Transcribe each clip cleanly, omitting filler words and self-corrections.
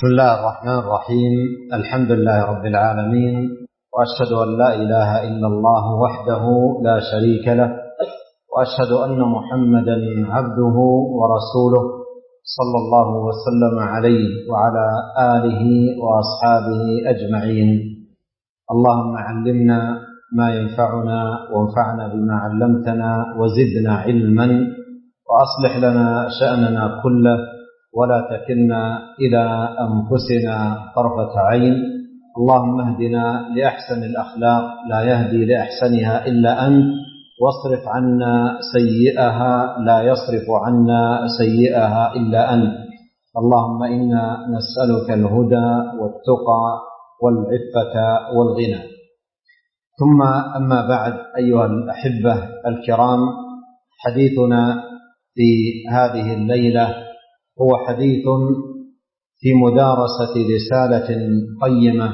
بسم الله الرحمن الرحيم. الحمد لله رب العالمين، وأشهد أن لا إله إلا الله وحده لا شريك له، وأشهد أن محمدا عبده ورسوله صلى الله وسلم عليه وعلى آله وأصحابه أجمعين. اللهم علمنا ما ينفعنا وانفعنا بما علمتنا وزدنا علما، وأصلح لنا شأننا كله ولا تكلنا إلى أنفسنا طرفة عين. اللهم اهدنا لأحسن الأخلاق لا يهدي لأحسنها إلا أنت، واصرف عنا سيئها لا يصرف عنا سيئها إلا أنت. اللهم إنا نسألك الهدى والتقى والعفة والغنى. ثم أما بعد، أيها الأحبة الكرام، حديثنا في هذه الليلة هو حديث في مدارسة رسالة قيمة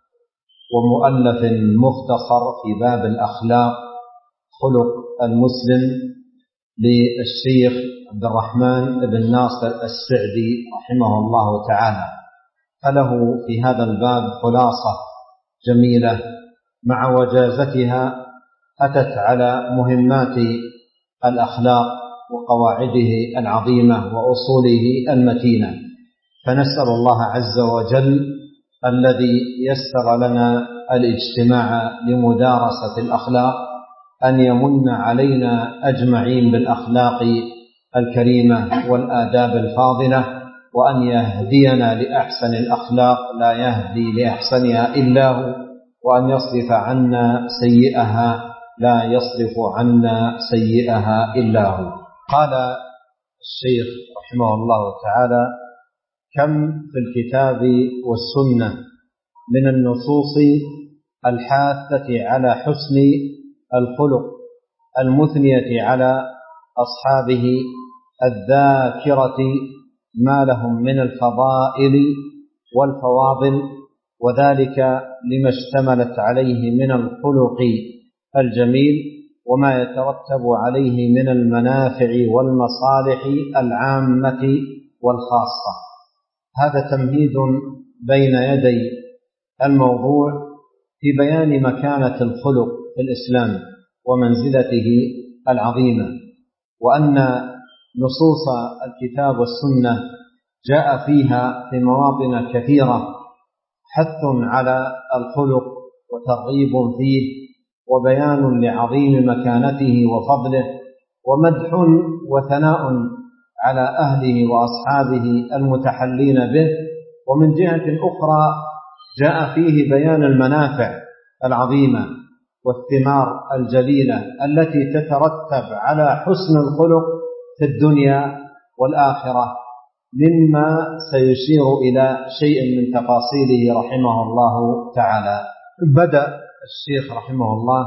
ومؤلف مختصر في باب الأخلاق خلق المسلم للشيخ عبد الرحمن بن ناصر السعدي رحمه الله تعالى. فله في هذا الباب خلاصة جميلة مع وجازتها أتت على مهمات الأخلاق وقواعده العظيمة وأصوله المتينة. فنسأل الله عز وجل الذي يسر لنا الاجتماع لمدارسة الأخلاق أن يمن علينا أجمعين بالأخلاق الكريمة والآداب الفاضلة، وأن يهدينا لأحسن الأخلاق لا يهدي لأحسنها إلا هو، وأن يصرف عنا سيئها لا يصرف عنا سيئها إلا هو. قال الشيخ رحمه الله تعالى: كم في الكتاب والسنة من النصوص الحاثة على حسن الخلق المثنية على أصحابه الذاكرة ما لهم من الفضائل والفواضل، وذلك لما اشتملت عليه من الخلق الجميل وما يترتب عليه من المنافع والمصالح العامة والخاصة. هذا تمهيد بين يدي الموضوع في بيان مكانة الخلق في الإسلام ومنزلته العظيمة، وأن نصوص الكتاب والسنة جاء فيها في مواطن كثيرة حث على الخلق وترغيب فيه وبيان لعظيم مكانته وفضله، ومدح وثناء على أهله وأصحابه المتحلين به. ومن جهة أخرى جاء فيه بيان المنافع العظيمة والثمار الجليلة التي تترتب على حسن الخلق في الدنيا والآخرة، مما سيشير إلى شيء من تفاصيله رحمه الله تعالى. بدأ الشيخ رحمه الله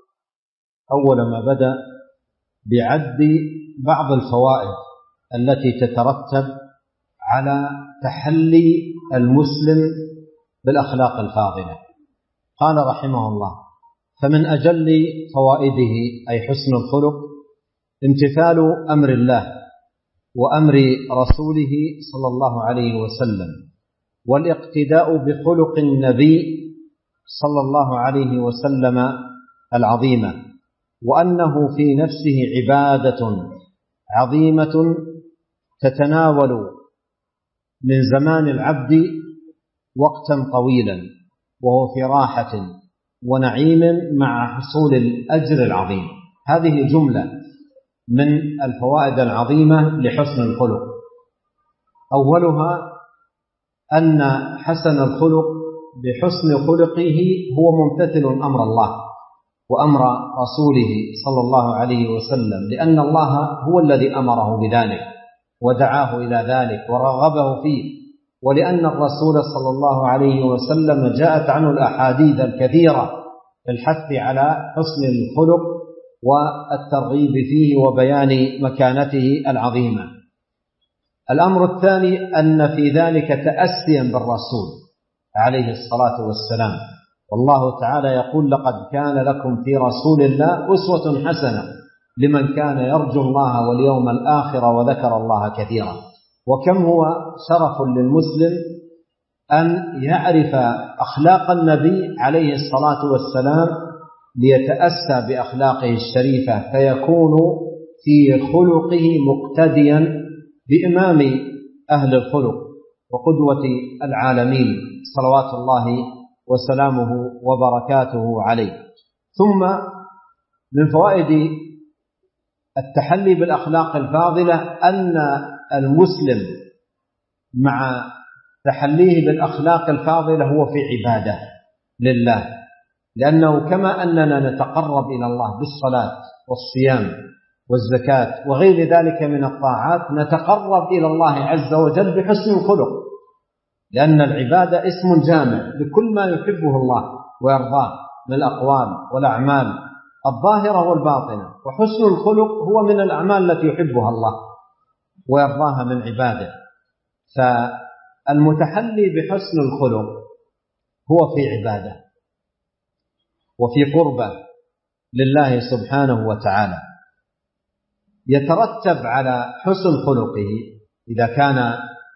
أول ما بدأ بعد بعض الفوائد التي تترتب على تحلي المسلم بالأخلاق الفاضلة. قال رحمه الله: فمن أجل فوائده أي حسن الخلق امتثال أمر الله وأمر رسوله صلى الله عليه وسلم، والاقتداء بخلق النبي صلى الله عليه وسلم العظيمة، وأنه في نفسه عبادة عظيمة تتناول من زمان العبد وقتا طويلا، وهو في راحة ونعيم مع حصول الأجر العظيم. هذه جملة من الفوائد العظيمة لحسن الخلق. أولها أن حسن الخلق بحسن خلقه هو ممتثل أمر الله وأمر رسوله صلى الله عليه وسلم، لأن الله هو الذي أمره بذلك ودعاه إلى ذلك ورغبه فيه، ولأن الرسول صلى الله عليه وسلم جاءت عنه الأحاديث الكثيرة في الحث على حسن الخلق والترغيب فيه وبيان مكانته العظيمة. الأمر الثاني أن في ذلك تأسيا بالرسول عليه الصلاة والسلام، والله تعالى يقول: لقد كان لكم في رسول الله أسوة حسنة لمن كان يرجو الله واليوم الآخر وذكر الله كثيرا. وكم هو شرف للمسلم أن يعرف أخلاق النبي عليه الصلاة والسلام ليتأسى بأخلاقه الشريفة، فيكون في خلقه مقتديا بإمام أهل الخلق وقدوة العالمين صلوات الله وسلامه وبركاته عليه. ثم من فوائد التحلي بالأخلاق الفاضلة أن المسلم مع تحليه بالأخلاق الفاضلة هو في عبادة لله، لأنه كما أننا نتقرب إلى الله بالصلاة والصيام والزكاة وغير ذلك من الطاعات، نتقرب إلى الله عز وجل بحسن الخلق، لأن العبادة اسم جامع لكل ما يحبه الله ويرضاه من الأقوال والأعمال الظاهرة والباطنة، وحسن الخلق هو من الأعمال التي يحبها الله ويرضاها من عباده. فالمتحلي بحسن الخلق هو في عبادة وفي قربة لله سبحانه وتعالى. يترتب على حسن خلقه إذا كان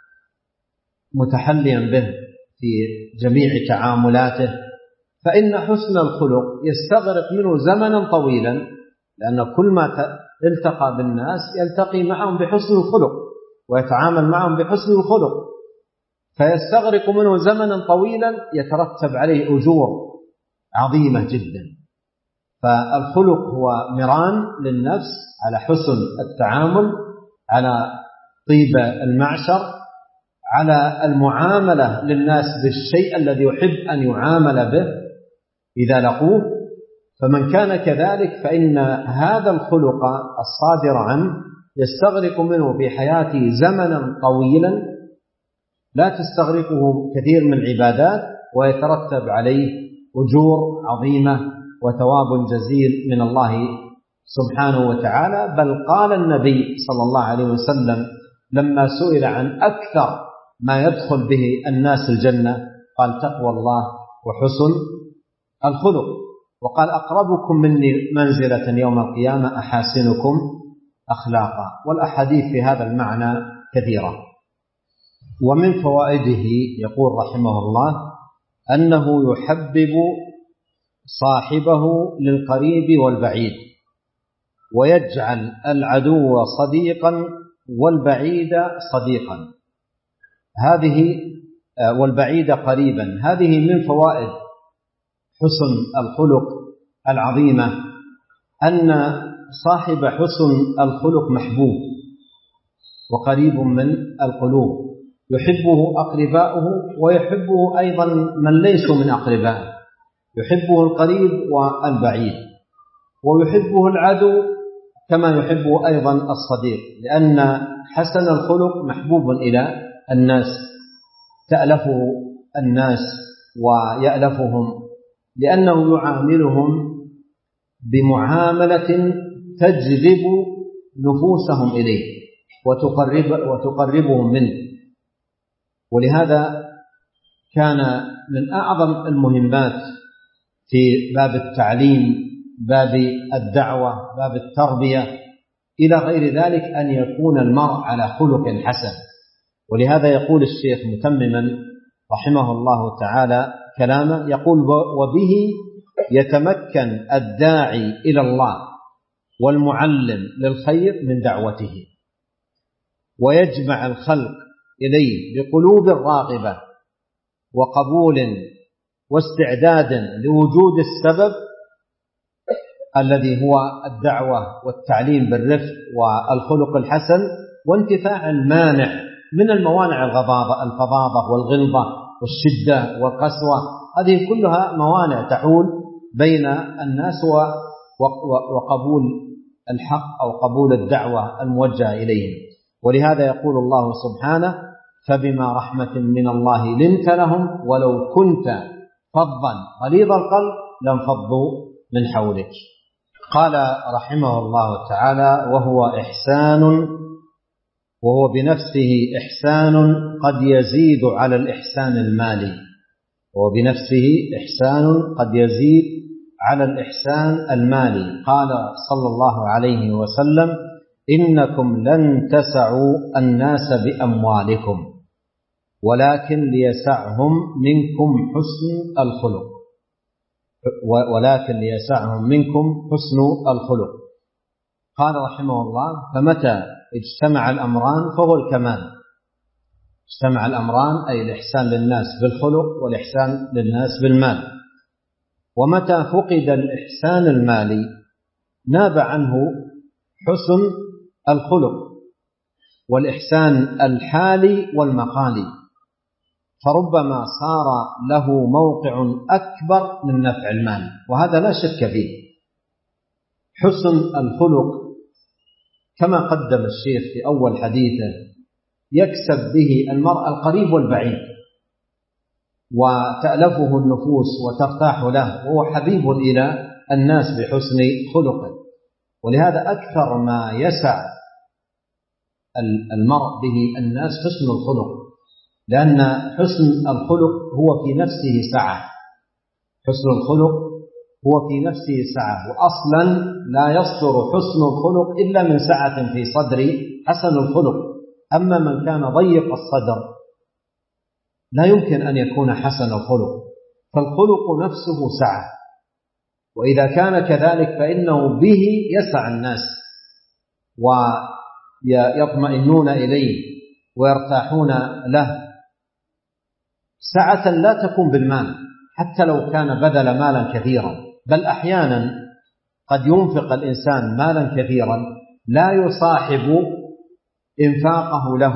متحليا به في جميع تعاملاته، فإن حسن الخلق يستغرق منه زمنا طويلا، لأن كل ما التقى بالناس يلتقي معهم بحسن الخلق ويتعامل معهم بحسن الخلق، فيستغرق منه زمنا طويلا يترتب عليه أجور عظيمة جدا. فالخلق هو مران للنفس على حسن التعامل، على طيب المعشر، على المعاملة للناس بالشيء الذي يحب أن يعامل به إذا لقوه. فمن كان كذلك فإن هذا الخلق الصادر عنه يستغرق منه في حياته زمنا طويلا لا تستغرقه كثير من العبادات، ويترتب عليه أجور عظيمة وثواب جزيل من الله سبحانه وتعالى. بل قال النبي صلى الله عليه وسلم لما سئل عن أكثر ما يدخل به الناس الجنة قال تقوى الله وحسن الخلق، وقال أقربكم مني منزلة يوم القيامة أحاسنكم أخلاقا. والأحاديث في هذا المعنى كثيرة. ومن فوائده يقول رحمه الله أنه يحبب صاحبه للقريب والبعيد، ويجعل العدو صديقا والبعيد صديقا، هذه والبعيد قريبا. هذه من فوائد حسن الخلق العظيمة، أن صاحب حسن الخلق محبوب وقريب من القلوب، يحبه أقرباؤه ويحبه أيضا من ليسوا من أقربائه، يحبه القريب والبعيد، ويحبه العدو كما يحبه أيضا الصديق، لأن حسن الخلق محبوب إلى الناس، تألفه الناس ويألفهم، لأنه يعاملهم بمعاملة تجذب نفوسهم إليه وتقربهم منه. ولهذا كان من أعظم المهمات في باب التعليم، باب الدعوة، باب التربية إلى غير ذلك أن يكون المرء على خلق حسن. ولهذا يقول الشيخ متمما رحمه الله تعالى كلامه، يقول وبه يتمكن الداعي إلى الله والمعلم للخير من دعوته، ويجمع الخلق إليه بقلوب راغبة وقبول واستعداد لوجود السبب الذي هو الدعوة والتعليم بالرفق والخلق الحسن، وانتفاع المانع من الموانع الفظاظة والغلظة والشدة والقسوة. هذه كلها موانع تحول بين الناس وقبول الحق أو قبول الدعوة الموجهة إليهم. ولهذا يقول الله سبحانه فبما رحمة من الله لنت لهم ولو كنت فظا غليظ القلب لانفضوا من حولك. قال رحمه الله تعالى وهو بنفسه إحسان قد يزيد على الإحسان المالي، وبنفسه إحسان قد يزيد على الإحسان المالي. قال صلى الله عليه وسلم إنكم لن تسعوا الناس بأموالكم ولكن ليسعهم منكم حسن الخلق، ولكن ليسعهم منكم حسن الخلق. قال رحمه الله: فمتى اجتمع الأمران فهو الكمال. اجتمع الأمران أي الإحسان للناس بالخلق والإحسان للناس بالمال. ومتى فقد الإحسان المالي ناب عنه حسن الخلق والإحسان الحالي والمقالي، فربما صار له موقع أكبر من نفع المال، وهذا لا شك فيه. حسن الخلق كما قدم الشيخ في أول حديثه يكسب به المرء القريب والبعيد، وتألفه النفوس وترتاح له، وهو حبيب إلى الناس بحسن خلقه. ولهذا أكثر ما يسع المرء به الناس حسن الخلق، لأن حسن الخلق هو في نفسه سعة. حسن الخلق هو في نفسه سعة، وأصلا لا يصدر حسن الخلق إلا من سعة في صدر حسن الخلق. أما من كان ضيق الصدر لا يمكن أن يكون حسن الخلق، فالخلق نفسه سعة، وإذا كان كذلك فإنه به يسع الناس ويطمئنون إليه ويرتاحون له. سعة لا تكون بالمال حتى لو كان بذل مالا كثيرا، بل أحيانا قد ينفق الإنسان مالا كثيرا لا يصاحب إنفاقه له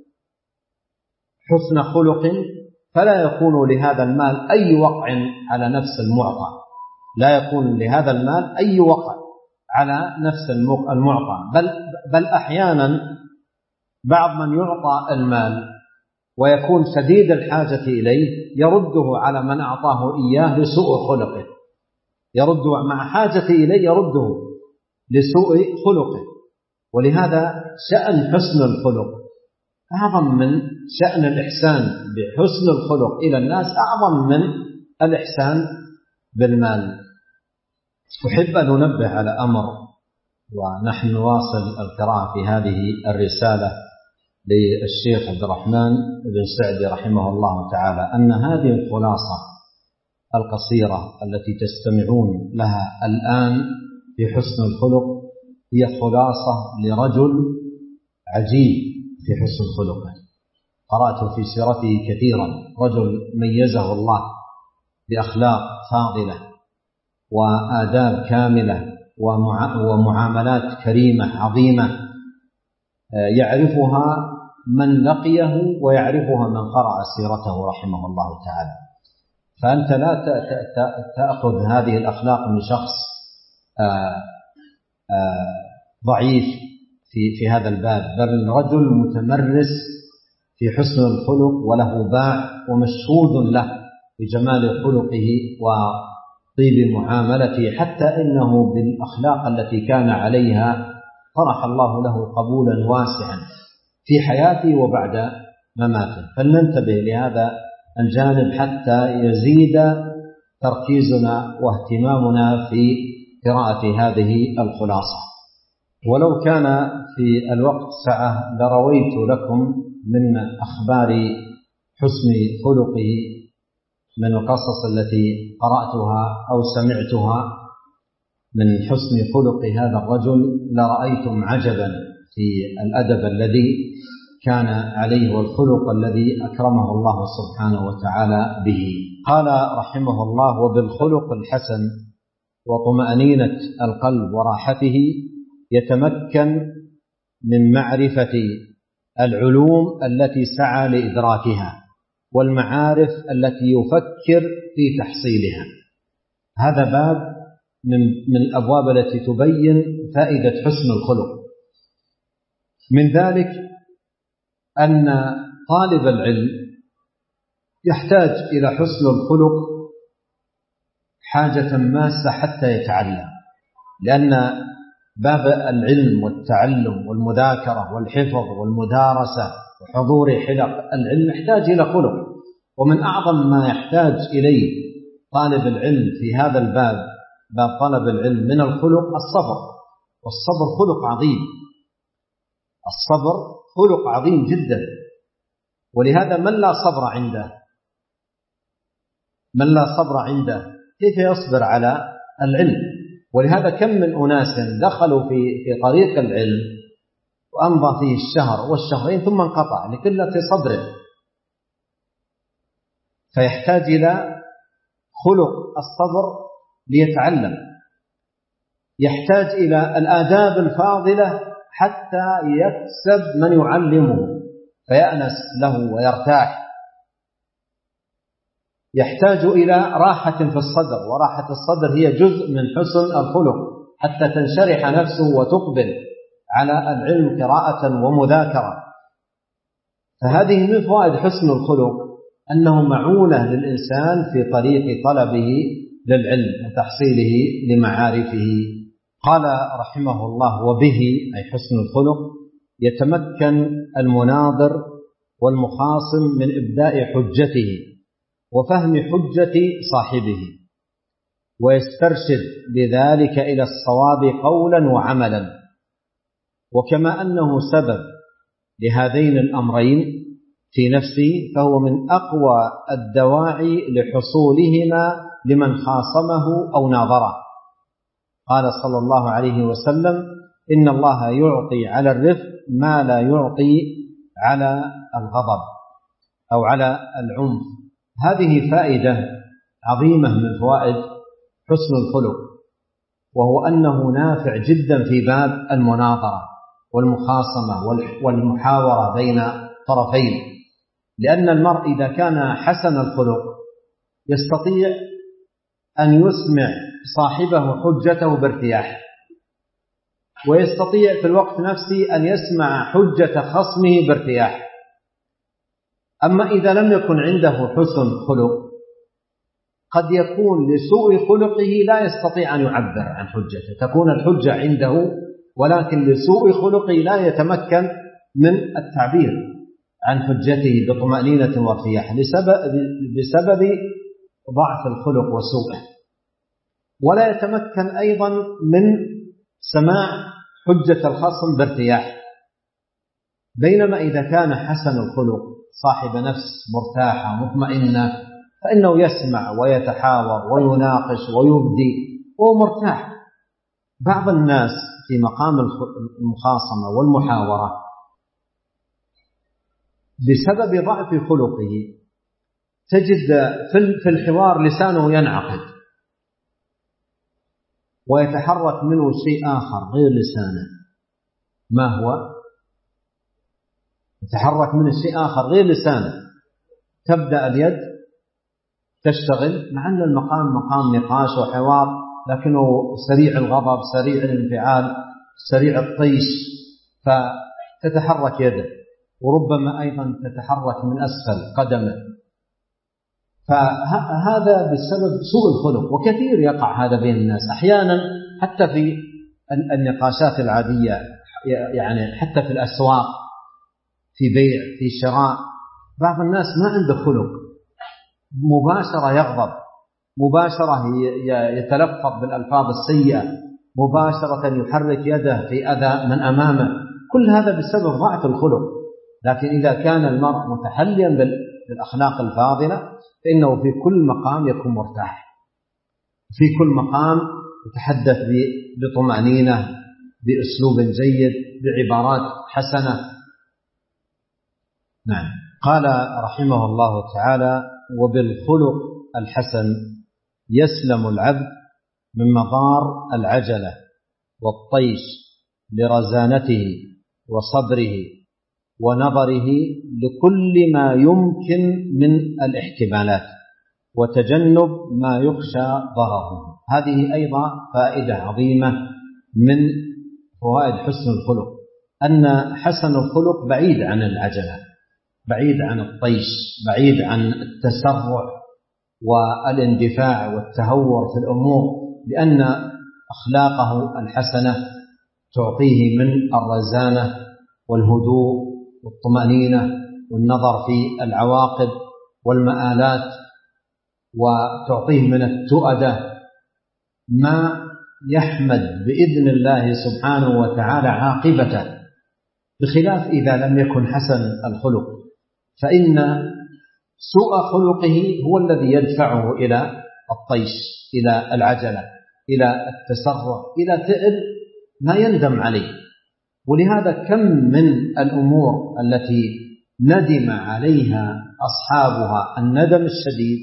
حسن خلق، فلا يكون لهذا المال أي وقع على نفس المعطى، لا يكون لهذا المال أي وقع على نفس المعطى، بل أحيانا بعض من يعطى المال ويكون شديد الحاجة إليه يرده على من أعطاه إياه لسوء خلقه، يرده مع حاجة إليه يرده لسوء خلقه. ولهذا شأن حسن الخلق أعظم من شأن الإحسان بحسن الخلق إلى الناس، أعظم من الإحسان بالمال. أحب أن ننبه على أمر ونحن نواصل القراءة في هذه الرسالة للشيخ عبد الرحمن بن سعدي رحمه الله تعالى، أن هذه الخلاصة القصيرة التي تستمعون لها الآن في حسن الخلق هي خلاصة لرجل عجيب في حسن خلقه، قرأت في سيرته كثيرا، رجل ميزه الله بأخلاق فاضلة وآداب كاملة ومعاملات كريمة عظيمة يعرفها من لقيه ويعرفها من قرأ سيرته رحمه الله تعالى. فأنت لا تأخذ هذه الأخلاق من شخص ضعيف في هذا الباب، بل رجل متمرس في حسن الخلق وله باع ومشهود له بجمال خلقه وطيب معاملته، حتى إنه بالأخلاق التي كان عليها طرح الله له قبولا واسعا في حياته وبعد مماته. فلننتبه لهذا الجانب حتى يزيد تركيزنا واهتمامنا في قراءة هذه الخلاصة. ولو كان في الوقت سعة لرويت لكم من أخبار حسن خلقه من القصص التي قرأتها أو سمعتها من حسن خلق هذا الرجل، لرأيتم عجبا في الأدب الذي كان عليه والخلق الذي أكرمه الله سبحانه وتعالى به. قال رحمه الله: وبالخلق الحسن وطمأنينة القلب وراحته يتمكن من معرفة العلوم التي سعى لإدراكها والمعارف التي يفكر في تحصيلها. هذا باب من الأبواب التي تبين فائدة حسن الخلق. من ذلك أن طالب العلم يحتاج إلى حسن الخلق حاجة ماسة حتى يتعلم، لأن باب العلم والتعلم والمذاكرة والحفظ والمدارسة وحضور حلق العلم يحتاج إلى خلق. ومن أعظم ما يحتاج إليه طالب العلم في هذا الباب، باب طلب العلم، من الخلق الصبر. والصبر خلق عظيم، الصبر خلق عظيم جدا. ولهذا من لا صبر عنده كيف يصبر على العلم؟ ولهذا كم من أناس دخلوا في طريق العلم وأمضى فيه الشهر والشهرين ثم انقطع لقلة صبره. فيحتاج إلى خلق الصبر ليتعلم، يحتاج إلى الآداب الفاضلة حتى يكسب من يعلمه فيأنس له ويرتاح، يحتاج إلى راحة في الصدر، وراحة الصدر هي جزء من حسن الخلق حتى تنشرح نفسه وتقبل على العلم قراءة ومذاكرة. فهذه من فوائد حسن الخلق أنه معونة للإنسان في طريق طلبه للعلم وتحصيله لمعارفه. قال رحمه الله: وبه أي حسن الخلق يتمكن المناظر والمخاصم من إبداء حجته وفهم حجة صاحبه، ويسترشد بذلك إلى الصواب قولا وعملا. وكما أنه سبب لهذين الأمرين في نفسه، فهو من أقوى الدواعي لحصولهما لمن خاصمه أو ناظره. قال صلى الله عليه وسلم: إن الله يعطي على الرفق ما لا يعطي على الغضب أو على العنف. هذه فائدة عظيمة من فوائد حسن الخلق، وهو أنه نافع جدا في باب المناظرة والمخاصمة والمحاورة بين طرفين، لأن المرء إذا كان حسن الخلق يستطيع أن يسمع صاحبه حجته بارتياح، ويستطيع في الوقت نفسه أن يسمع حجة خصمه بارتياح. أما إذا لم يكن عنده حسن خلق قد يكون لسوء خلقه لا يستطيع أن يعبر عن حجته، تكون الحجة عنده ولكن لسوء خلقه لا يتمكن من التعبير عن حجته بطمأنينة وارتياح بسبب ضعف الخلق وسوءه، ولا يتمكن أيضا من سماع حجة الخصم بارتياح. بينما إذا كان حسن الخلق صاحب نفس مرتاحة مطمئنة فإنه يسمع ويتحاور ويناقش ويبدي وهو مرتاح. بعض الناس في مقام المخاصمة والمحاورة بسبب ضعف خلقه تجد في الحوار لسانه ينعقد ويتحرك منه شيء آخر غير لسانه. ما هو؟ يتحرك منه شيء آخر غير لسانه. تبدأ اليد تشتغل مع أن المقام مقام نقاش وحوار، لكنه سريع الغضب، سريع الانفعال، سريع الطيش، فتتحرك يده، وربما أيضا تتحرك من أسفل قدمه. فهذا بسبب سوء الخلق، وكثير يقع هذا بين الناس أحيانا حتى في النقاشات العادية، يعني حتى في الأسواق، في بيع، في شراء. بعض الناس ما عنده خلق، مباشرة يغضب، مباشرة يتلفظ بالألفاظ السيئة، مباشرة يحرك يده في أذى من أمامه. كل هذا بسبب ضعف الخلق. لكن إذا كان المرء متحليا بالأخلاق الفاضلة فإنه في كل مقام يكون مرتاح، في كل مقام يتحدث بطمأنينة، بأسلوب جيد، بعبارات حسنة. نعم. قال رحمه الله تعالى: وبالخلق الحسن يسلم العبد من مضار العجلة والطيش لرزانته وصبره ونظره لكل ما يمكن من الاحتمالات وتجنب ما يخشى ضرره. هذه أيضا فائدة عظيمة من فوائد حسن الخلق، أن حسن الخلق بعيد عن العجلة، بعيد عن الطيش، بعيد عن التسرع والاندفاع والتهور في الأمور، لأن أخلاقه الحسنة تعطيه من الرزانة والهدوء والطمأنينة والنظر في العواقب والمآلات، وتعطيه من التؤدة ما يحمد بإذن الله سبحانه وتعالى عاقبته، بخلاف إذا لم يكن حسن الخلق. فإن سوء خلقه هو الذي يدفعه إلى الطيش، إلى العجلة، إلى التسرع، إلى فعل ما يندم عليه. ولهذا كم من الأمور التي ندم عليها أصحابها الندم الشديد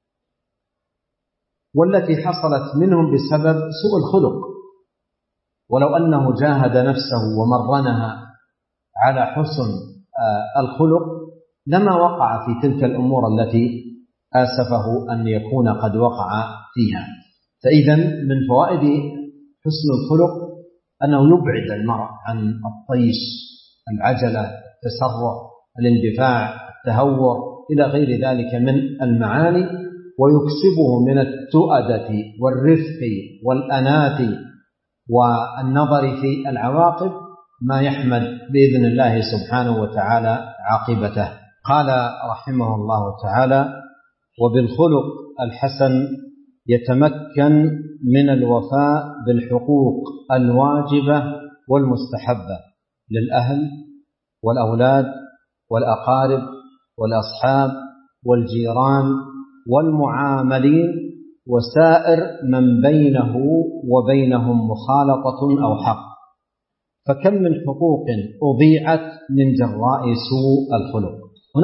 والتي حصلت منهم بسبب سوء الخلق، ولو أنه جاهد نفسه ومرنها على حسن الخلق لما وقع في تلك الأمور التي آسفه أن يكون قد وقع فيها. فإذا من فوائد حسن الخلق أنه يبعد المرء عن الطيش، العجلة، التسرع، الاندفاع، التهور إلى غير ذلك من المعاني، ويكسبه من التؤدة والرفق والأنات والنظر في العواقب ما يحمد بإذن الله سبحانه وتعالى عاقبته. قال رحمه الله تعالى: وبالخلق الحسن يتمكن من الوفاء بالحقوق الواجبة والمستحبة للأهل والأولاد والأقارب والأصحاب والجيران والمعاملين وسائر من بينه وبينهم مخالطة أو حق. فكم من حقوق أضيعت من جراء سوء الخلق.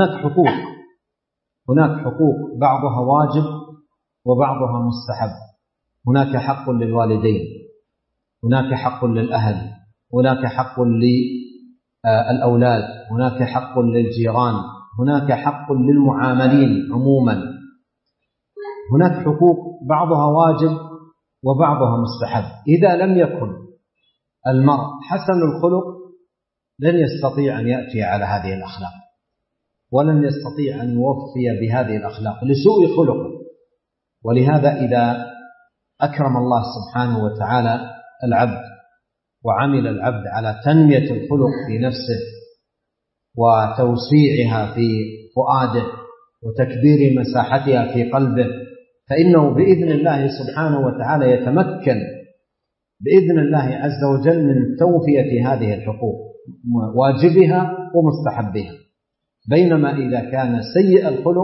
هناك حقوق بعضها واجب وبعضها مستحب. هناك حق للوالدين، هناك حق للأهل، هناك حق للأولاد، هناك حق للجيران، هناك حق للمعاملين عموما. هناك حقوق بعضها واجب وبعضها مستحب. إذا لم يكن المرء حسن الخلق لن يستطيع أن يأتي على هذه الأخلاق، ولن يستطيع أن يوفي بهذه الأخلاق لسوء خلقه. ولهذا إذا أكرم الله سبحانه وتعالى العبد وعمل العبد على تنمية الخلق في نفسه وتوسيعها في فؤاده وتكبير مساحتها في قلبه، فإنه بإذن الله سبحانه وتعالى يتمكن بإذن الله عز وجل من توفية هذه الحقوق، واجبها ومستحبها. بينما إذا كان سيء الخلق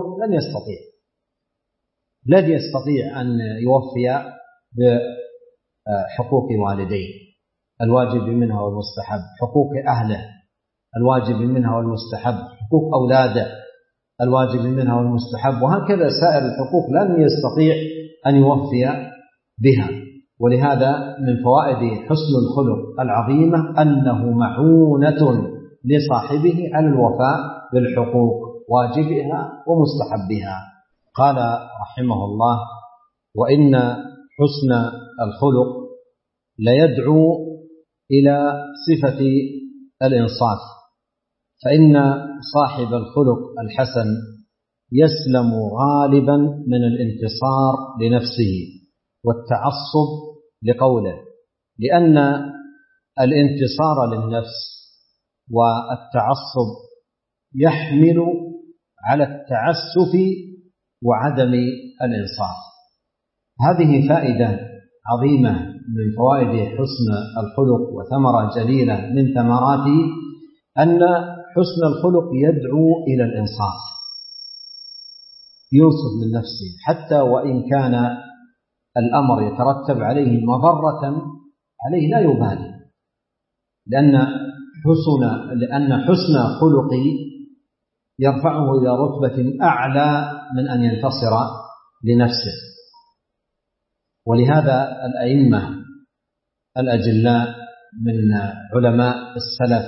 لن يستطيع أن يوفي بحقوق والديه الواجب منها والمستحب، حقوق أهله الواجب منها والمستحب، حقوق أولاده الواجب منها والمستحب، وهكذا سائر الحقوق لن يستطيع أن يوفي بها. ولهذا من فوائد حسن الخلق العظيمة أنه معونة لصاحبه على الوفاء بالحقوق واجبها ومستحبها. قال رحمه الله: وإن حسن الخلق ليدعو إلى صفة الإنصاف، فإن صاحب الخلق الحسن يسلم غالبا من الانتصار لنفسه والتعصب لقوله، لأن الانتصار للنفس والتعصب يحمل على التعسف وعدم الإنصاف. هذه فائدة عظيمة من فوائد حسن الخلق وثمرة جليلة من ثمراته أن حسن الخلق يدعو إلى الإنصاف، ينصف من نفسه حتى وإن كان الأمر يترتب عليه مضرة عليه لا يبالي، لأن حسن خلقه يرفعه إلى رتبة أعلى من أن ينتصر لنفسه. ولهذا الأئمة الأجلاء من علماء السلف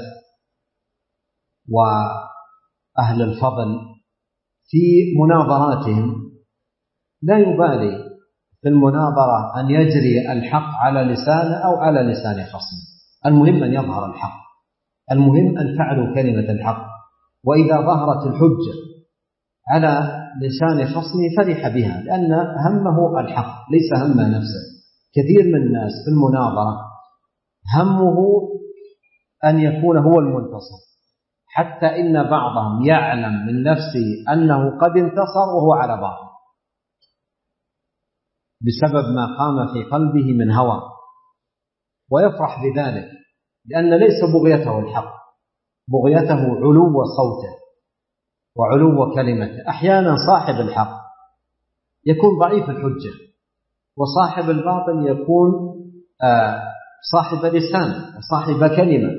وأهل الفضل في مناظراتهم لا يبالي في المناظرة أن يجري الحق على لسانه أو على لسان خصمه، المهم أن يظهر الحق، المهم أن تعلو كلمة الحق. وإذا ظهرت الحجة على لسان خصمه فرح بها، لأن همه الحق ليس هم نفسه. كثير من الناس في المناظرة همه أن يكون هو المنتصر، حتى إن بعضهم يعلم من نفسه أنه قد انتصر وهو على باطل بسبب ما قام في قلبه من هوى، ويفرح بذلك، لأن ليس بغيته الحق، بغيته علو صوته وعلو كلمته. أحيانا صاحب الحق يكون ضعيف الحجة، وصاحب الباطل يكون صاحب لسان وصاحب كلمة.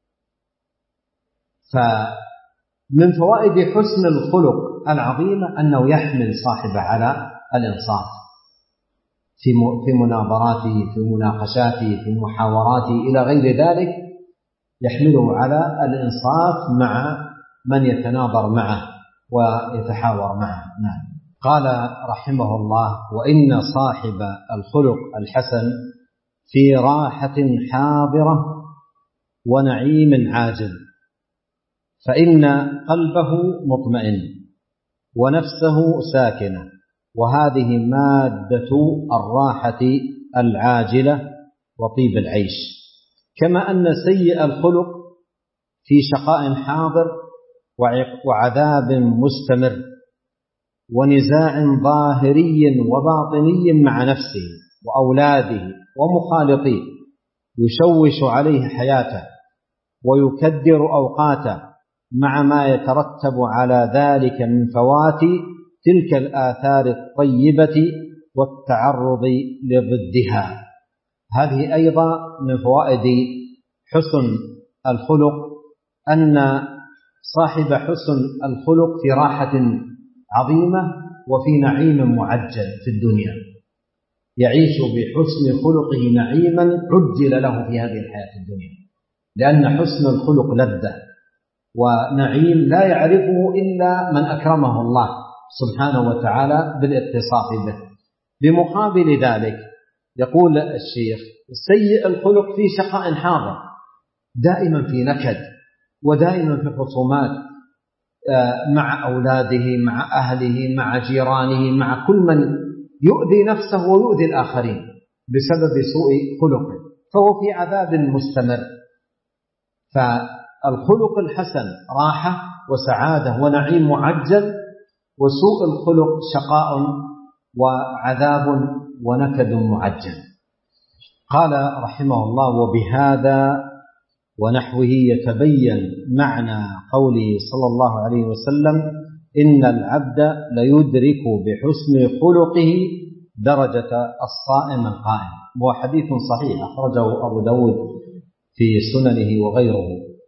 فمن فوائد حسن الخلق العظيمة أنه يحمل صاحبه على الإنصاف في مناظراته، في مناقشاته، في محاوراته إلى غير ذلك، يحمله على الإنصاف مع من يتناظر معه ويتحاور معه. نعم. قال رحمه الله: وإن صاحب الخلق الحسن في راحة حاضرة ونعيم عاجل، فإن قلبه مطمئن ونفسه ساكنة، وهذه مادة الراحة العاجلة وطيب العيش. كما أن سيء الخلق في شقاء حاضر وعذاب مستمر ونزاع ظاهري وباطني مع نفسه وأولاده ومخالطيه، يشوش عليه حياته ويكدر أوقاته، مع ما يترتب على ذلك من فوات تلك الآثار الطيبة والتعرض لضدها. هذه أيضا من فوائد حسن الخلق، أن صاحب حسن الخلق في راحة عظيمة وفي نعيم معجل في الدنيا، يعيش بحسن خلقه نعيما عجل له في هذه الحياة الدنيا، لأن حسن الخلق لذة ونعيم لا يعرفه إلا من أكرمه الله سبحانه وتعالى بالاتصاف به. بمقابل ذلك يقول الشيخ: سيء الخلق في شقاء حاضر، دائما في نكد ودائما في خصومات مع أولاده، مع أهله، مع جيرانه، مع كل من يؤذي نفسه ويؤذي الآخرين بسبب سوء خلقه، فهو في عذاب مستمر. فالخلق الحسن راحة وسعادة ونعيم معجل، وسوء الخلق شقاء وعذاب ونكد معجل. قال رحمه الله: وبهذا ونحوه يتبين معنى قوله صلى الله عليه وسلم: إن العبد ليدرك بحسن خلقه درجة الصائم القائم. وهو حديث صحيح أخرجه أبو داود في سننه وغيره.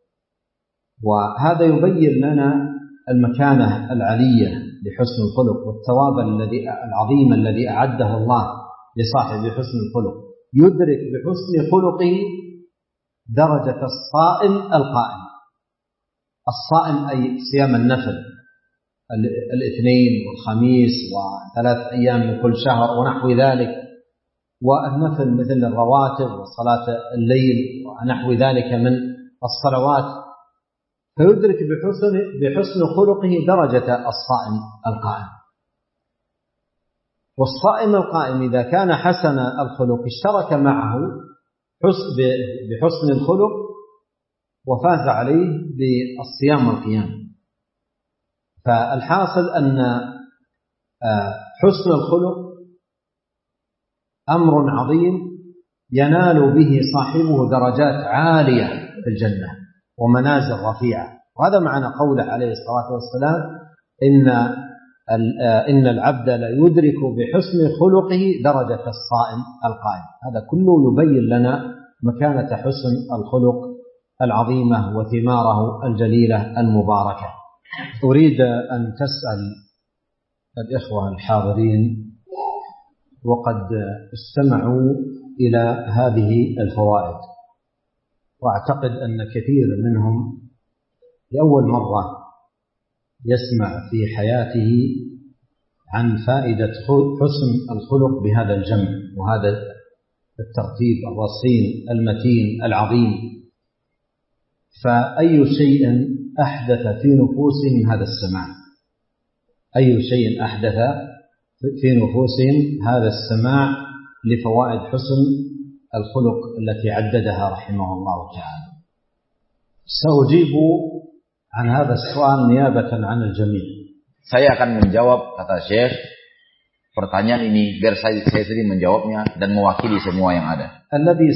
وهذا يبين لنا المكانة العلية لحسن الخلق والثواب العظيم الذي أعده الله لصاحب حسن الخلق. يدرك بحسن خلقه درجة الصائم القائم. الصائم أي صيام النفل، الاثنين والخميس وثلاث أيام من كل شهر ونحو ذلك، والنفل مثل الرواتب وصلاة الليل ونحو ذلك من الصلوات، فيدرك بحسن خلقه درجة الصائم القائم. والصائم القائم إذا كان حسن الخلق اشترك معه بحسن الخلق وفاز عليه بالصيام والقيام. فالحاصل أن حسن الخلق أمر عظيم ينال به صاحبه درجات عالية في الجنة ومنازل رفيعة. وهذا معنى قوله عليه الصلاة والسلام: إن العبد لا يدرك بحسن خلقه درجة الصائم القائم. هذا كله يبين لنا مكانة حسن الخلق العظيمة وثماره الجليلة المباركة. أريد أن تسأل الإخوة الحاضرين وقد استمعوا إلى هذه الفوائد، وأعتقد أن كثير منهم لأول مرة يسمع في حياته عن فائدة حسن الخلق بهذا الجمع وهذا الترتيب الرصين المتين العظيم. فأي شيء أحدث في نفوسهم هذا السماع؟ أي شيء أحدث في نفوسهم هذا السماع لفوائد حسن الخلق التي عددها رحمه الله تعالى؟ سأجيب عن هذا السؤال نيابة عن الجميع. Saya akan menjawab, kata Syekh, pertanyaan ini biar saya sendiri menjawabnya dan mewakili semua yang ada.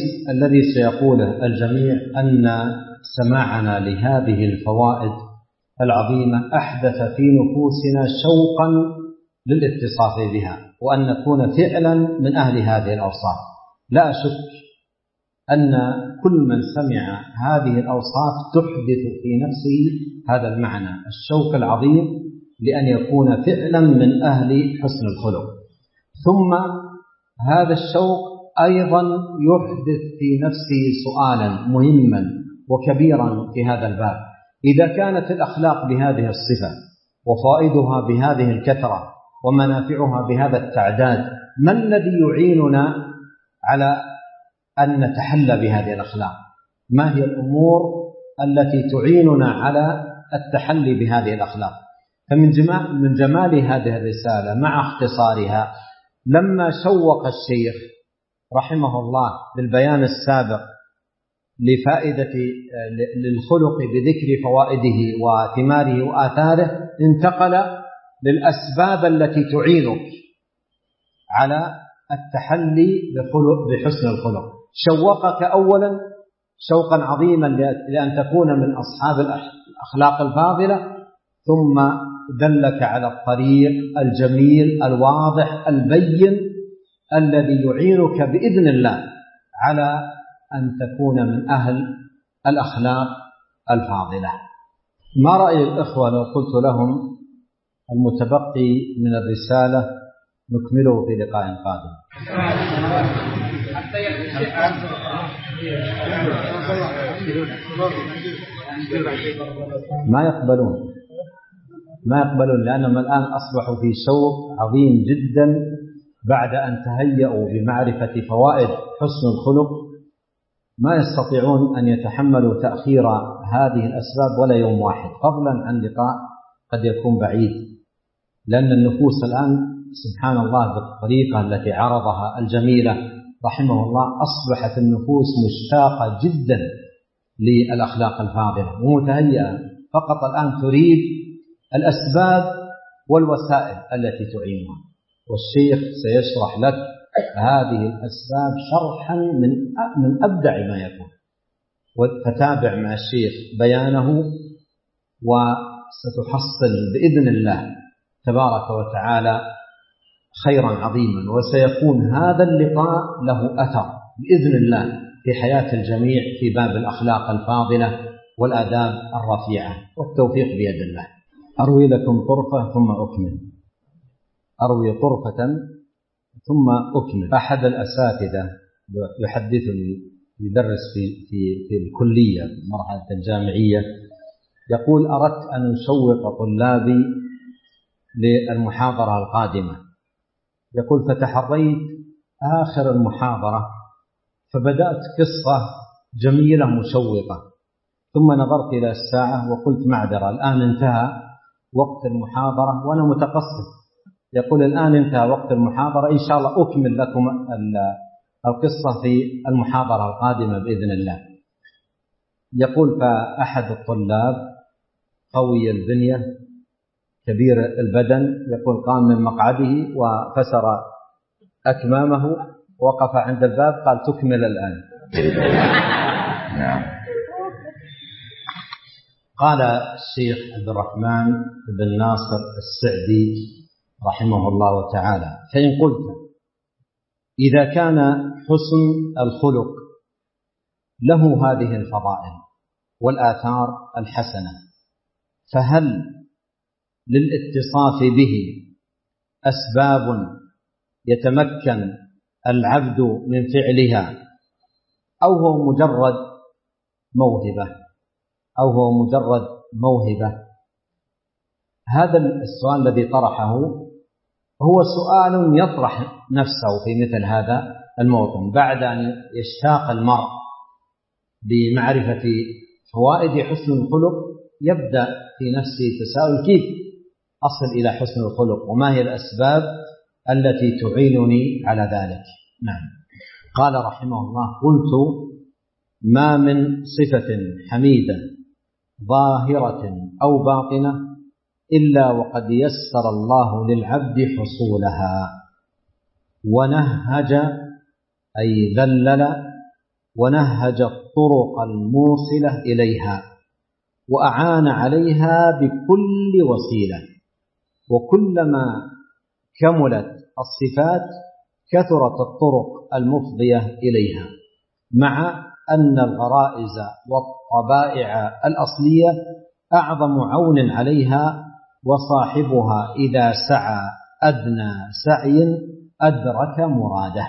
الذي سيقوله الجميع أن سماعنا لهذه الفوائد العظيمة أحدث في نفوسنا شوقا للاتصاف بها، وأن نكون فعلا من أهل هذه الأوصاف. لا أشك أن كل من سمع هذه الأوصاف تحدث في نفسه هذا المعنى، الشوق العظيم لأن يكون فعلا من أهل حسن الخلق. ثم هذا الشوق أيضا يحدث في نفسه سؤالا مهما وكبيرا في هذا الباب: إذا كانت الأخلاق بهذه الصفة وفائدها بهذه الكثرة ومنافعها بهذا التعداد، ما الذي يعيننا على أن نتحلى بهذه الأخلاق؟ ما هي الأمور التي تعيننا على التحلي بهذه الأخلاق؟ فمن جمال هذه الرسالة مع اختصارها، لما شوق الشيخ رحمه الله بالبيان السابق لفائدة للخلق بذكر فوائده وثماره وآثاره، انتقل للأسباب التي تعينك على التحلي بحسن الخلق. شوقك أولا شوقا عظيما لأن تكون من أصحاب الأخلاق الفاضلة، ثم دلك على الطريق الجميل الواضح البين الذي يعينك بإذن الله على أن تكون من أهل الأخلاق الفاضلة. ما رأي الإخوة لو قلت لهم المتبقي من الرسالة نكمله في لقاء قادم؟ ما يقبلون لأنهم الآن أصبحوا في شوق عظيم جدا بعد أن تهيأوا بمعرفة فوائد حسن الخلق، ما يستطيعون أن يتحملوا تأخير هذه الأسباب ولا يوم واحد، فضلا عن لقاء قد يكون بعيد، لأن النفوس الآن سبحان الله بالطريقة التي عرضها الجميلة رحمه الله أصبحت النفوس مشتاقة جدا للأخلاق الفاضلة ومتهيئة، فقط الآن تريد الأسباب والوسائل التي تعينها، والشيخ سيشرح لك هذه الأسباب شرحا من أبدع ما يكون، فتابع مع الشيخ بيانه وستحصل بإذن الله تبارك وتعالى خيرا عظيما، وسيكون هذا اللقاء له أثر بإذن الله في حياة الجميع في باب الأخلاق الفاضلة والآداب الرفيعة، والتوفيق بيد الله. أروي لكم طرفة ثم أكمل. أروي طرفة ثم أكمل. أحد الأساتذة يحدثني، يدرس في الكلية مرحلة الجامعية، يقول: أردت أن أشوق طلابي للمحاضرة القادمة. يقول: فتحريت آخر المحاضرة فبدأت قصة جميلة مشوقة، ثم نظرت إلى الساعة وقلت: معذرة، الآن انتهى وقت المحاضرة وأنا متقصد. يقول: الآن انتهى وقت المحاضرة، إن شاء الله أكمل لكم القصة في المحاضرة القادمة بإذن الله. يقول: فأحد الطلاب قوي البنية كبير البدن، يقول قام من مقعده وفسر أكمامه، وقف عند الباب قال: تكمل الآن. قال الشيخ عبد الرحمن بن ناصر السعدي رحمه الله تعالى: فإن قلت إذا كان حسن الخلق له هذه الفضائل والآثار الحسنة، فهل للاتصاف به أسباب يتمكن العبد من فعلها، أو هو مجرد موهبة؟ هذا السؤال الذي طرحه هو سؤال يطرح نفسه في مثل هذا الموطن، بعد أن يشتاق المرء بمعرفة فوائد حسن الخلق يبدأ في نفسه تساؤل: كيف أصل إلى حسن الخلق، وما هي الأسباب التي تعينني على ذلك؟ نعم. قال رحمه الله: قلت: ما من صفة حميدة ظاهرة أو باطنة إلا وقد يسر الله للعبد حصولها، ونهج أي ذلل ونهج الطرق الموصلة إليها، وأعان عليها بكل وسيلة، وكلما كملت الصفات كثرت الطرق المفضية إليها، مع أن الغرائز والطبائع الأصلية أعظم عون عليها، وصاحبها إذا سعى أدنى سعي أدرك مراده.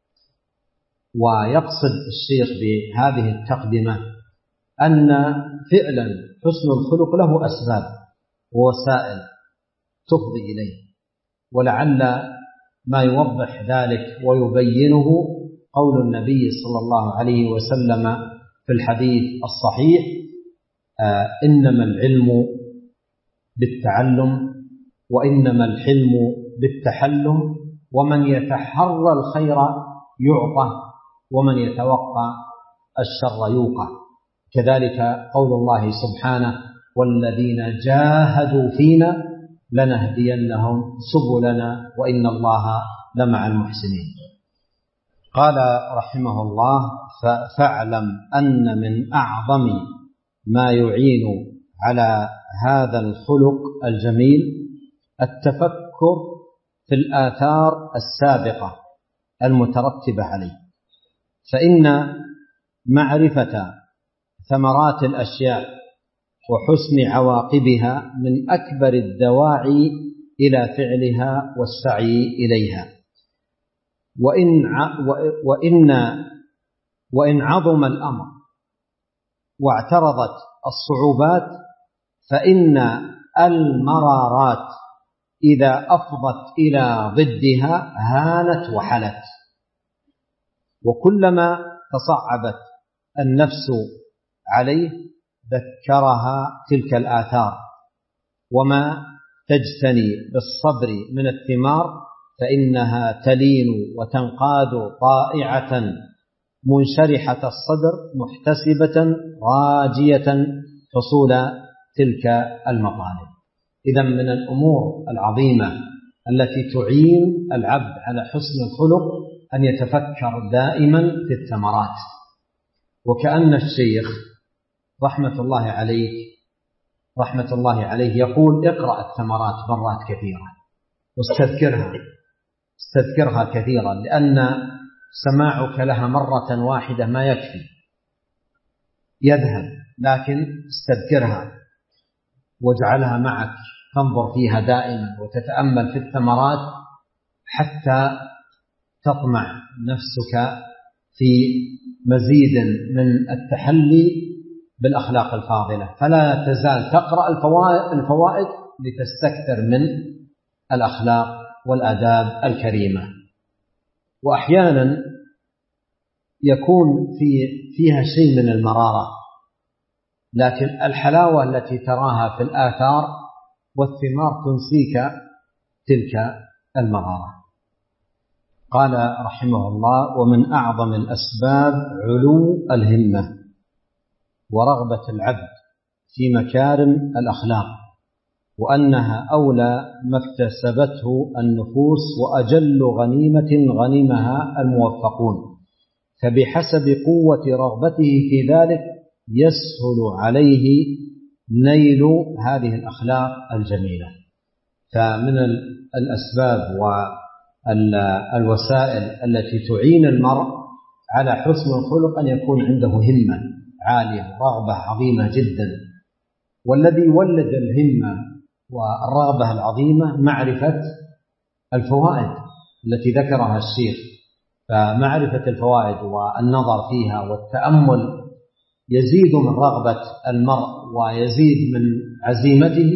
ويقصد الشيخ بهذه التقدمة أن فعلا حسن الخلق له أسباب ووسائل تفضي إليه، ولعل ما يوضح ذلك ويبينه قول النبي صلى الله عليه وسلم في الحديث الصحيح: إنما العلم بالتعلم وإنما الحلم بالتحلم، ومن يتحرى الخير يعطى ومن يتوقى الشر يوقى. كذلك قول الله سبحانه: والذين جاهدوا فينا لنهدينهم سبلنا وإن الله لمع المحسنين. قال رحمه الله: فاعلم أن من أعظم ما يعين على هذا الخلق الجميل التفكر في الآثار السابقة المترتبة عليه، فإن معرفة ثمرات الأشياء وحسن عواقبها من أكبر الدواعي إلى فعلها والسعي إليها. وإن عظم الأمر واعترضت الصعوبات فإن المرارات إذا أفضت إلى ضدها هانت وحلت، وكلما تصعبت النفس عليه ذكرها تلك الآثار، وما تجتني بالصبر من الثمار فإنها تلين وتنقاد طائعة منشرحة الصدر محتسبة راجية حصول تلك المطالب. إذن من الأمور العظيمة التي تعين العبد على حسن الخلق أن يتفكر دائما في الثمرات. وكأن الشيخ رحمة الله عليه يقول: اقرأ الثمرات مرات كثيرة واستذكرها كثيرا، لأن سماعك لها مرة واحدة ما يكفي، يذهب، لكن استذكرها واجعلها معك، تنظر فيها دائما وتتأمل في الثمرات حتى تطمع نفسك في مزيد من التحلي بالأخلاق الفاضلة، فلا تزال تقرأ الفوائد لتستكثر من الأخلاق والآداب الكريمة. وأحيانا يكون فيها شيء من المرارة، لكن الحلاوة التي تراها في الآثار والثمار تنسيك تلك المرارة. قال رحمه الله: ومن أعظم الأسباب علو الهمة ورغبة العبد في مكارم الأخلاق، وأنها أولى ما اكتسبته النفوس وأجل غنيمة غنمها الموفقون، فبحسب قوة رغبته في ذلك يسهل عليه نيل هذه الأخلاق الجميلة. فمن الأسباب والوسائل التي تعين المرء على حسن الخلق أن يكون عنده همة عالية، رغبة عظيمة جدا. والذي يولد الهمة والرغبة العظيمة معرفة الفوائد التي ذكرها الشيخ، فمعرفة الفوائد والنظر فيها والتأمل يزيد من رغبة المرء ويزيد من عزيمته،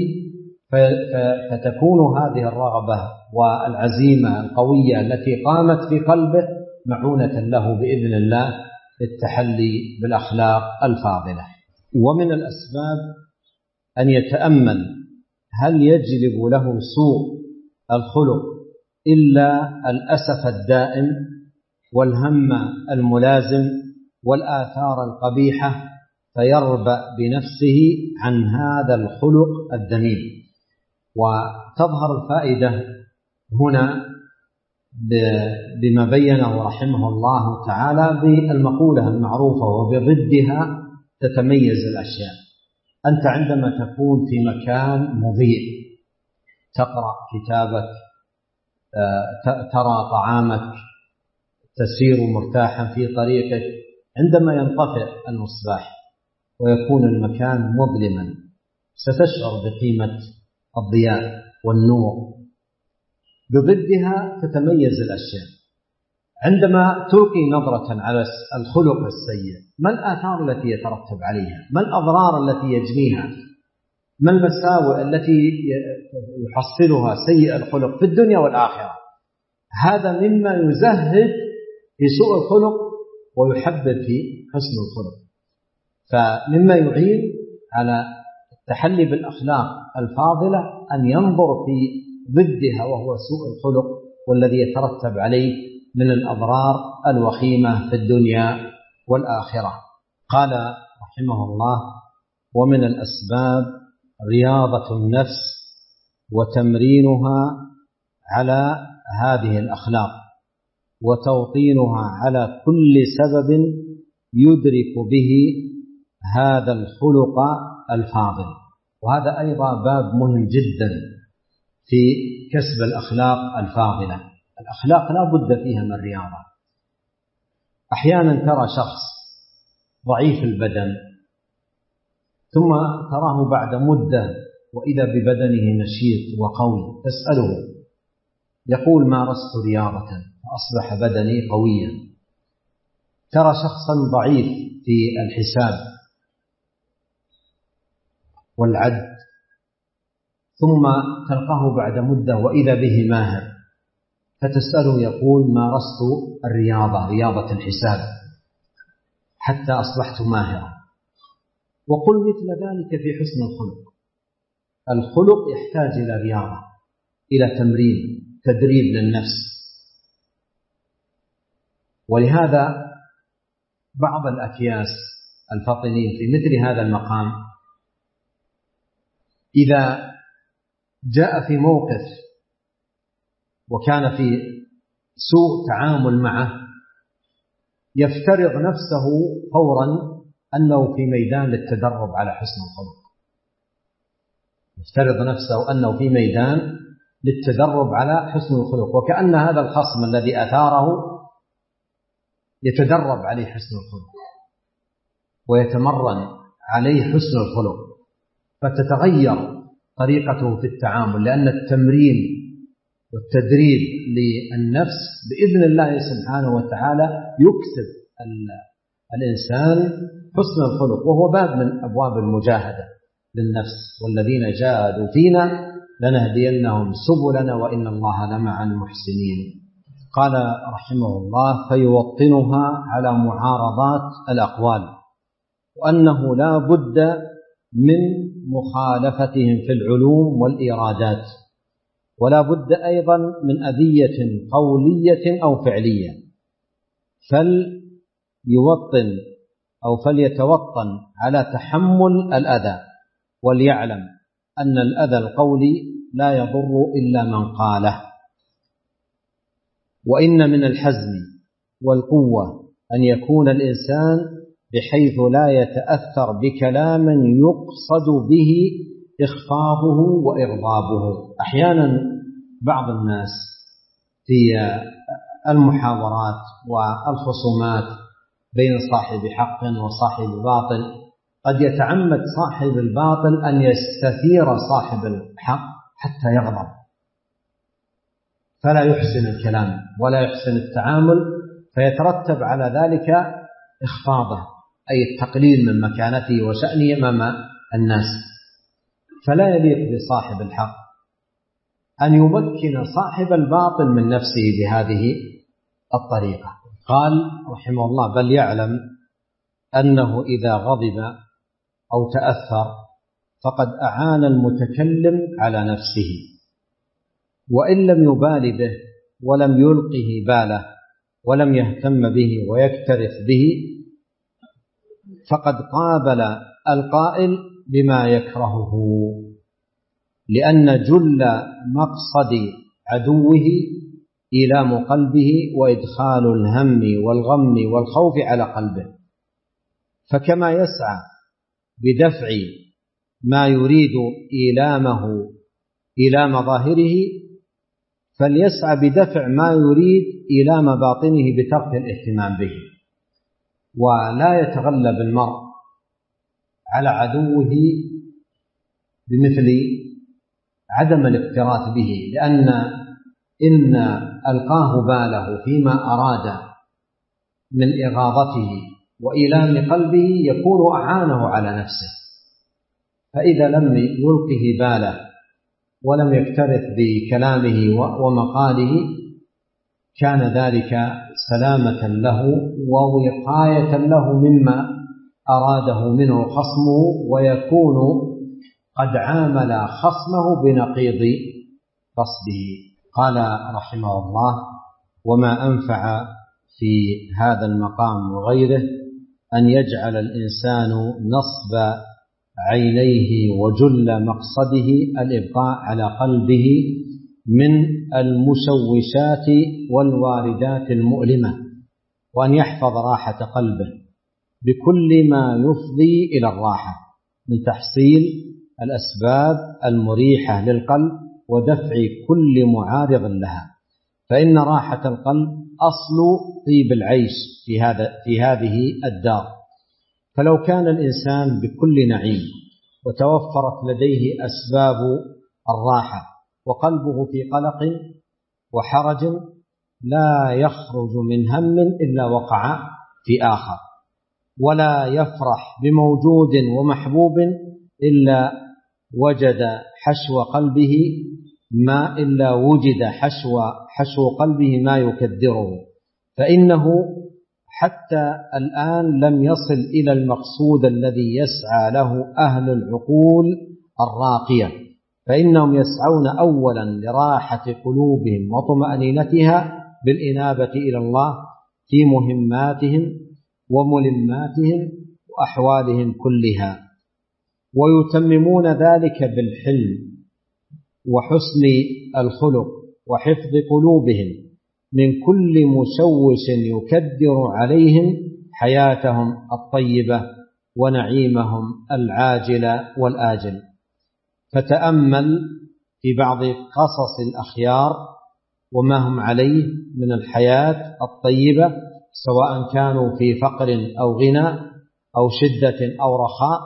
فتكون هذه الرغبة والعزيمة القوية التي قامت في قلبه معونة له بإذن الله للتحلي بالأخلاق الفاضلة. ومن الأسباب أن يتأمل هل يجلب له سوء الخلق إلا الأسف الدائم والهم الملازم والآثار القبيحة، فيربأ بنفسه عن هذا الخلق الذميم. وتظهر الفائدة هنا بما بينه رحمه الله تعالى بالمقولة المعروفة: وبضدها تتميز الأشياء. أنت عندما تكون في مكان مضيء تقرأ كتابك، ترى طعامك، تسير مرتاحا في طريقك، عندما ينطفئ المصباح ويكون المكان مظلما ستشعر بقيمة الضياء والنور. بضدها تتميز الأشياء. عندما تلقي نظرة على الخلق السيء، ما الآثار التي يترتب عليها؟ ما الأضرار التي يجنيها؟ ما المساوئ التي يحصلها سيء الخلق في الدنيا والآخرة؟ هذا مما يزهد في سوء الخلق ويحبب في حسن الخلق. فمما يعين على التحلي بالأخلاق الفاضلة أن ينظر في ضدها وهو سوء الخلق والذي يترتب عليه من الأضرار الوخيمة في الدنيا والآخرة. قال رحمه الله: ومن الأسباب رياضة النفس وتمرينها على هذه الأخلاق وتوطينها على كل سبب يدرك به هذا الخلق الفاضل. وهذا أيضا باب مهم جدا في كسب الأخلاق الفاضلة. الأخلاق لا بد فيها من رياضة. أحيانا ترى شخص ضعيف البدن ثم تراه بعد مدة وإذا ببدنه نشيط وقوي، تسأله يقول: مارست رياضة فأصبح بدني قويا. ترى شخصا ضعيف في الحساب والعد ثم تلقاه بعد مدة وإذا به ماهر، فتسأله يقول: مارست الرياضة، رياضة الحساب، حتى أصبحت ماهرا. وقل مثل ذلك في حسن الخلق. الخلق يحتاج إلى رياضة، إلى تمرين، تدريب للنفس. ولهذا بعض الأكياس الفطنين في مثل هذا المقام إذا جاء في موقف وكان في سوء تعامل معه يفترض نفسه فورا أنه في ميدان للتدرب على حسن الخلق. يفترض نفسه أنه في ميدان للتدرب على حسن الخلق، وكأن هذا الخصم الذي أثاره يتدرب عليه حسن الخلق ويتمرن عليه حسن الخلق، فتتغير طريقته في التعامل، لأن التمرين والتدريب للنفس بإذن الله سبحانه وتعالى يكسب الإنسان حسن الخلق، وهو باب من أبواب المجاهدة للنفس. والذين جاهدوا فينا لنهدينهم سبلنا وإن الله لمع المحسنين. قال رحمه الله: فيوطنها على معارضات الأقوال، وأنه لا بد من مخالفتهم في العلوم والإرادات، ولا بد أيضا من أذية قولية أو فعلية، فليتوطن على تحمل الأذى، وليعلم أن الأذى القولي لا يضر إلا من قاله. وإن من الحزم والقوة أن يكون الإنسان بحيث لا يتأثر بكلام يقصد به إخفاضه وإغضابه. أحيانا بعض الناس في المحاورات والخصومات بين صاحب حق وصاحب باطل قد يتعمد صاحب الباطل أن يستثير صاحب الحق حتى يغضب، فلا يحسن الكلام ولا يحسن التعامل، فيترتب على ذلك إخفاضه، أي التقليل من مكانته وشأنه أمام الناس. فلا يليق بصاحب الحق أن يمكن صاحب الباطل من نفسه بهذه الطريقة. قال رحمه الله: بل يعلم أنه إذا غضب أو تأثر فقد أعان المتكلم على نفسه، وإن لم يبال به ولم يلقه باله ولم يهتم به ويكترث به فقد قابل القائل بما يكرهه، لأن جل مقصد عدوه إيلام قلبه وإدخال الهم والغم والخوف على قلبه. فكما يسعى بدفع ما يريد إيلام ظاهره فليسعى بدفع ما يريد إيلام باطنه بترك الاهتمام به، ولا يتغلب المرء على عدوه بمثل عدم الاكتراث به، لأن إن ألقاه باله فيما أراد من إغاظته وإيلام قلبه يكون أعانه على نفسه، فإذا لم يلقه باله ولم يكترث بكلامه ومقاله كان ذلك سلامة له ووقاية له مما أراده منه خصمه، ويكون قد عامل خصمه بنقيض قصده. قال رحمه الله: وما أنفع في هذا المقام وغيره أن يجعل الإنسان نصب عينيه وجل مقصده الإبقاء على قلبه من المشوشات والواردات المؤلمة، وأن يحفظ راحة قلبه بكل ما يفضي إلى الراحة من تحصيل الأسباب المريحة للقلب ودفع كل معارض لها، فإن راحة القلب أصل طيب العيش في هذه الدار. فلو كان الإنسان بكل نعيم وتوفرت لديه أسباب الراحة وقلبه في قلق وحرج لا يخرج من هم إلا وقع في آخر، ولا يفرح بموجود ومحبوب إلا وجد حشو قلبه ما يكدره، فإنه حتى الآن لم يصل إلى المقصود الذي يسعى له أهل العقول الراقية، فإنهم يسعون أولا لراحة قلوبهم وطمأنينتها بالإنابة إلى الله في مهماتهم وملماتهم وأحوالهم كلها، ويتممون ذلك بالحلم وحسن الخلق وحفظ قلوبهم من كل مشوش يكدر عليهم حياتهم الطيبة ونعيمهم العاجل والآجل. فتأمل في بعض قصص الأخيار وما هم عليه من الحياة الطيبة، سواء كانوا في فقر أو غنى أو شدة أو رخاء،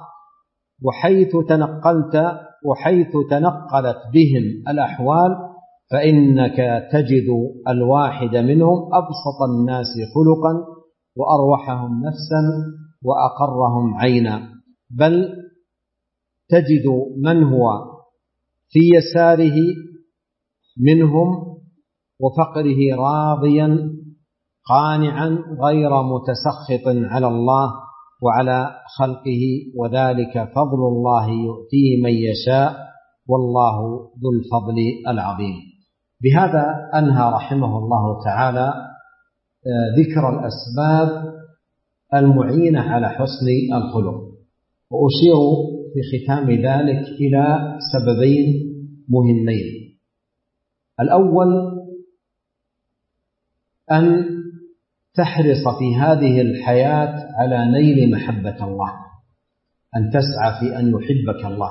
وحيث تنقلت بهم الأحوال فإنك تجد الواحد منهم أبسط الناس خلقا وأروحهم نفسا وأقرهم عينا، بل تجد من هو في يساره منهم وفقره راضيا قانعا غير متسخط على الله وعلى خلقه، وذلك فضل الله يؤتيه من يشاء والله ذو الفضل العظيم. بهذا أنهى رحمه الله تعالى ذكر الأسباب المعينة على حسن الخلق، وأشير في ختام ذلك إلى سببين مهمين. الأول أن تحرص في هذه الحياة على نيل محبة الله، أن تسعى في أن يحبك الله،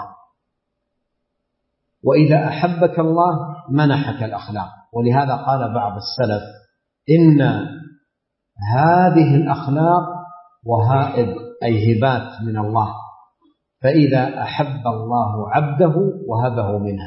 وإذا أحبك الله منحك الأخلاق. ولهذا قال بعض السلف: إن هذه الأخلاق وهائب أي هبات من الله، فإذا أحب الله عبده وهبه منها.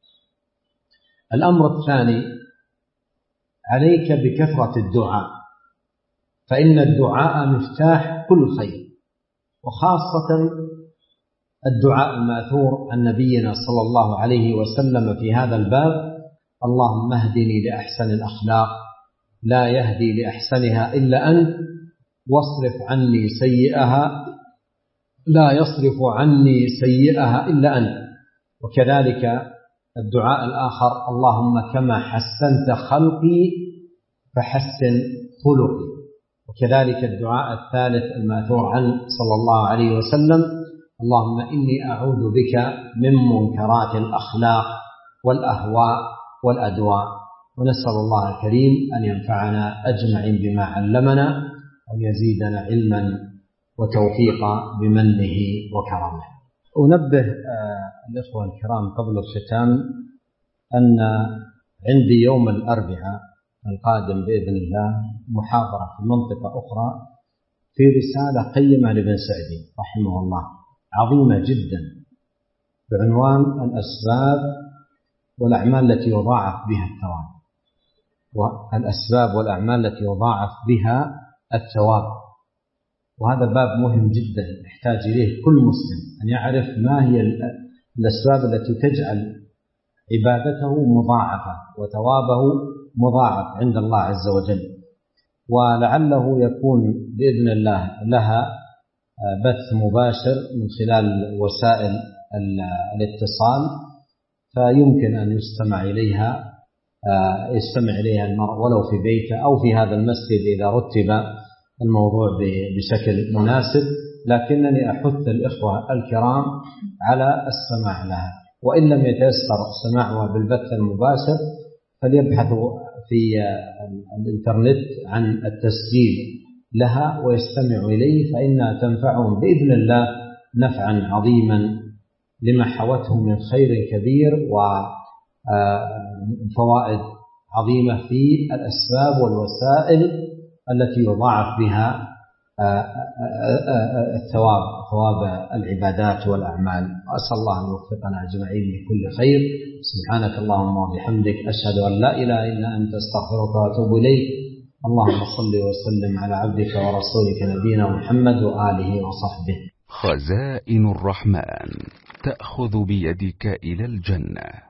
الأمر الثاني: عليك بكثرة الدعاء، فإن الدعاء مفتاح كل خير، وخاصة الدعاء الماثور عن نبينا صلى الله عليه وسلم في هذا الباب: اللهم اهدني لأحسن الأخلاق لا يهدي لأحسنها إلا أنت، واصرف عني سيئها لا يصرف عني سيئها إلا أنت. وكذلك الدعاء الآخر: اللهم كما حسنت خلقي فحسن خلقي. وكذلك الدعاء الثالث الماثور عنه صلى الله عليه وسلم: اللهم إني أعوذ بك من منكرات الأخلاق والأهواء والأدواء. ونسأل الله الكريم أن ينفعنا أجمعين بما علمنا، وأن يزيدنا علما وتوفيقا بمنه وكرمه. أنبه الإخوة الكرام قبل الختام أن عندي يوم الأربعاء القادم بإذن الله محاضرة في منطقة أخرى في رسالة قيمة لابن سعدي رحمه الله عظيمة جدا بعنوان الأسباب والأعمال التي يضاعف بها الثواب، والأسباب والأعمال التي يضاعف بها الثواب. وهذا باب مهم جدا يحتاج إليه كل مسلم، أن يعرف ما هي الأسباب التي تجعل عبادته مضاعفة وثوابه مضاعف عند الله عز وجل. ولعله يكون بإذن الله لها بث مباشر من خلال وسائل الاتصال، فيمكن أن يستمع إليها المرء ولو في بيته أو في هذا المسجد إذا رتب الموضوع بشكل مناسب. لكنني أحث الإخوة الكرام على السماع لها، وإن لم يتيسر سماعها بالبث المباشر فليبحثوا في الإنترنت عن التسجيل لها ويستمعوا إليه، فإنها تنفعهم بإذن الله نفعا عظيما لما حوته من خير كبير وفوائد عظيمة في الأسباب والوسائل التي يضاعف بها الثواب، ثواب العبادات والأعمال. وأسأل الله أن يوفقنا أجمعين لكل خير. سبحانك اللهم وبحمدك، أشهد أن لا إله إلا أنت، أستغفرك وأتوب إليك. اللهم صل وسلم على عبدك ورسولك نبينا محمد وآله وصحبه. خزائن الرحمن تأخذ بيدك إلى الجنة.